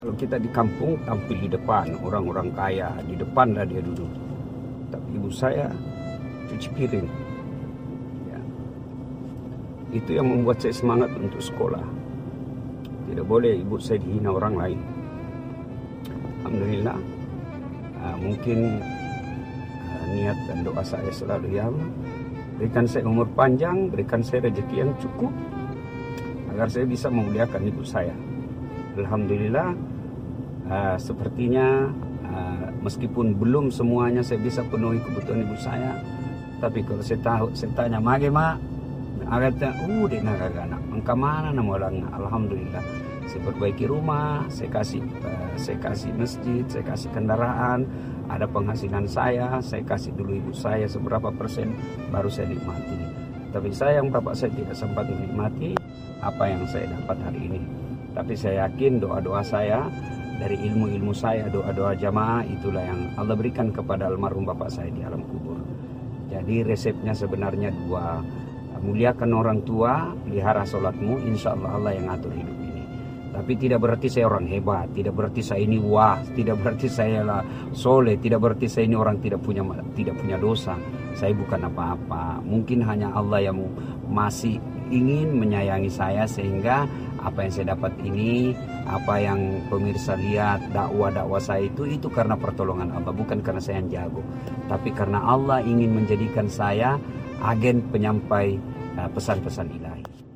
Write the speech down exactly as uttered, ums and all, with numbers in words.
Kalau kita di kampung tampil di depan, orang-orang kaya di depan lah dia duduk. Tapi ibu saya cuci piring. Ya. Itu yang membuat saya semangat untuk sekolah. Tidak boleh ibu saya dihina orang lain. Alhamdulillah, uh, mungkin uh, niat dan doa saya selalu, ya Allah, berikan saya umur panjang, berikan saya rezeki yang cukup agar saya bisa memuliakan ibu saya. Alhamdulillah, uh, sepertinya uh, meskipun belum semuanya saya bisa penuhi kebutuhan ibu saya, tapi kalau saya tahu, saya tanya, "Mage mak?" Agaknya, uh, dek nagagana, engkau mana nama orang? Alhamdulillah, saya perbaiki rumah, saya kasih, uh, saya kasih masjid, saya kasih kendaraan, ada penghasilan saya, saya kasih dulu ibu saya seberapa persen, baru saya nikmati. Tapi sayang bapak saya tidak sempat menikmati apa yang saya dapat hari ini. Tapi saya yakin doa-doa saya, dari ilmu-ilmu saya, doa-doa jamaah, itulah yang Allah berikan kepada almarhum bapak saya di alam kubur. Jadi resepnya sebenarnya dua. Muliakan orang tua, pelihara sholatmu, insya Allah Allah yang atur hidup ini. Tapi tidak berarti saya orang hebat, tidak berarti saya ini wah, tidak berarti saya lah soleh, tidak berarti saya ini orang tidak punya tidak punya dosa. Saya bukan apa-apa. Mungkin hanya Allah yang masih ingin menyayangi saya, sehingga apa yang saya dapat ini, apa yang pemirsa lihat, dakwah-dakwah saya itu, itu karena pertolongan Allah, bukan karena saya yang jago. Tapi karena Allah ingin menjadikan saya agen penyampai uh, pesan-pesan ilahi.